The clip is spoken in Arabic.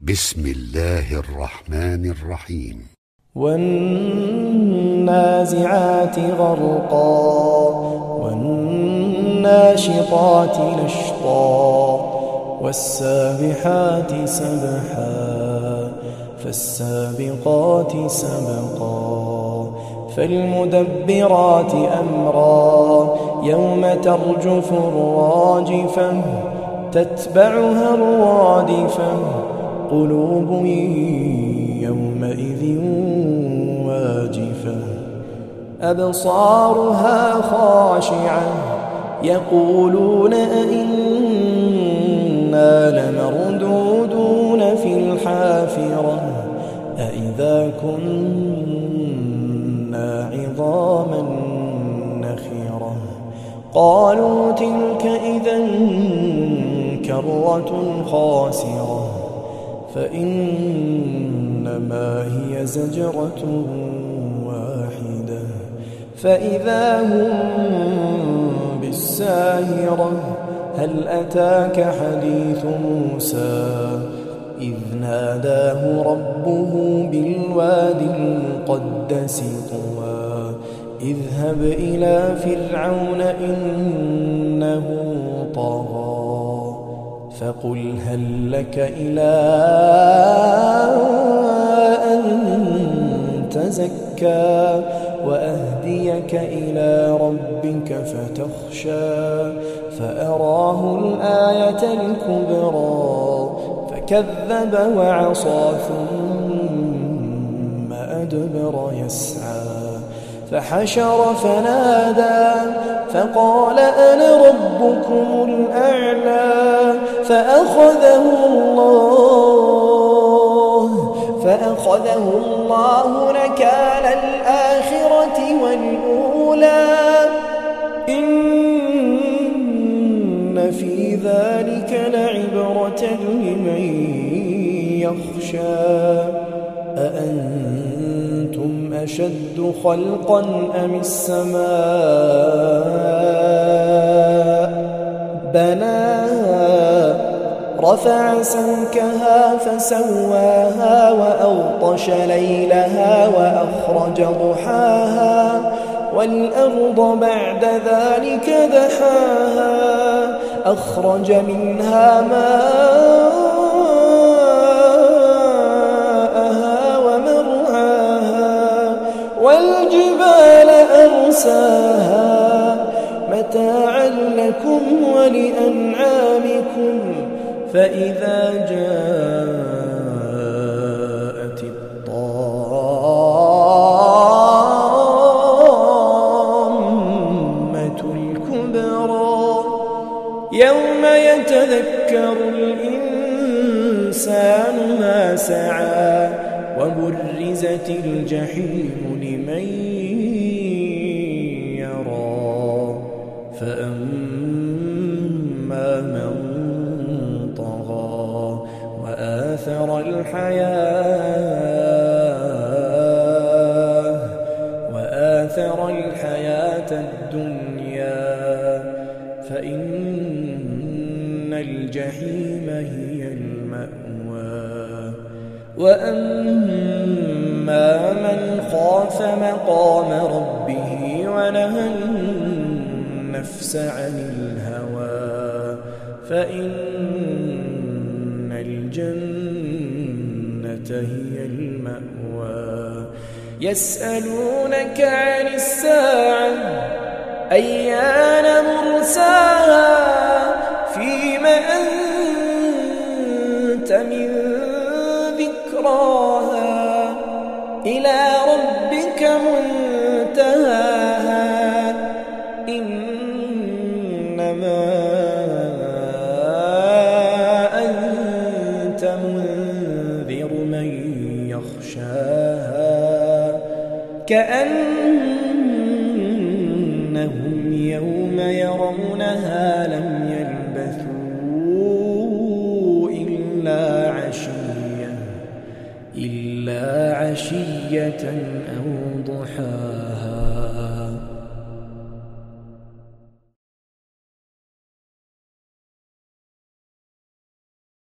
بسم الله الرحمن الرحيم. والنازعات غرقا والناشطات نشطا والسابحات سبحا فالسابقات سبقا فالمدبرات أمرا يوم ترجف الراجفة تتبعها الرادفة قلوب يومئذ واجفة أبصارها خاشعة يقولون أئنا لمردودون في الحافرة أئذا كنا عظاما نخرة قالوا تلك إذا كرة خاسرة فإنما هي زجرة واحدة فإذا هم بالساهرة هل أتاك حديث موسى إذ ناداه ربه بالوادي المقدس طوى اذهب إلى فرعون إنه طغى فقل هل لك إلى أن تزكى وأهديك إلى ربك فتخشى فأراه الآية الكبرى فكذب وعصى ثم أدبر يسعى فحشر فنادى فقال أنا ربكم الأعلى فأخذه الله نكال الآخرة والأولى إن في ذلك لعبرة لمن يخشى أأنتم أشد خلقا أم السماء بناها رفع سمكها فسواها وأغطش ليلها وأخرج ضحاها والأرض بعد ذلك دحاها أخرج منها ماءها ومرعاها والجبال أرساها متاعا لكم ولأنعامكم فإذا جاءت الطامة الكبرى يوم يتذكر الإنسان ما سعى وبرزت الجحيم لمن يرى فأما من طغى وآثر الحياة الدنيا فإن الجحيم هي المأوى وأما من خاف مقام ربه ونهى النفس عن الهوى فإن الجنة هي المأوى يسألونك عن الساعة أيان مرساها فيم أنت من ذكراها إلى ربك منتهاها إنما أنت منذر من يخشاها كأنهم يوم يرونها لم يلبثوا إلا عشية أو ضحاها.